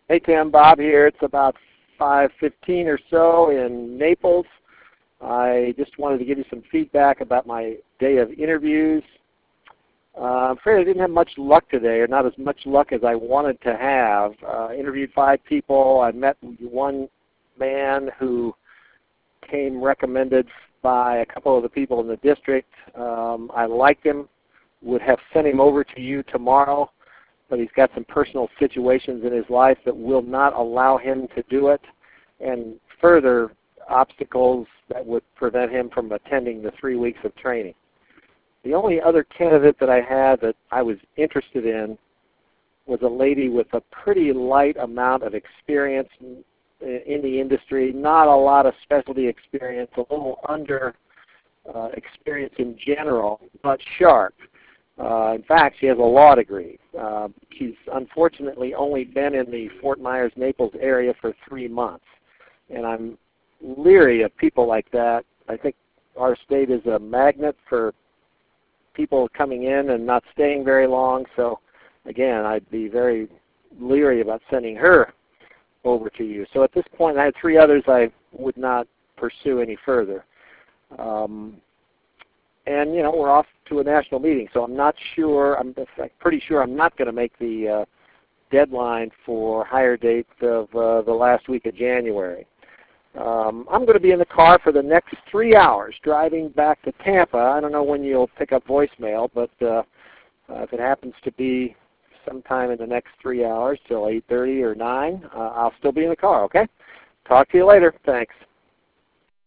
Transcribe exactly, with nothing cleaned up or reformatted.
Hey Tim, Bob here. It's about five fifteen or so in Naples. I just wanted to give you some feedback about my day of interviews. Uh, I'm afraid I didn't have much luck today, or not as much luck as I wanted to have. Uh, I interviewed five people. I met one man who came recommended by a couple of the people in the district. Um, I liked him, would have sent him over to you tomorrow, but he's got some personal situations in his life that will not allow him to do it, and further obstacles that would prevent him from attending the three weeks of training. The only other candidate that I had that I was interested in was a lady with a pretty light amount of experience in, in the industry, not a lot of specialty experience, a little under uh, experience in general, but sharp. Uh, in fact, she has a law degree. Uh, she's unfortunately only been in the Fort Myers, Naples area for three months. And I'm leery of people like that. I think our state is a magnet for people coming in and not staying very long. So, again, I'd be very leery about sending her over to you. So at this point, I had three others I would not pursue any further. Um, And, you know, we're off to a national meeting, so I'm not sure, I'm pretty sure I'm not going to make the uh, deadline for hire date of uh, the last week of January. Um, I'm going to be in the car for the next three hours driving back to Tampa. I don't know when you'll pick up voicemail, but uh, uh, if it happens to be sometime in the next three hours till eight thirty or nine, uh, I'll still be in the car, okay? Talk to you later. Thanks.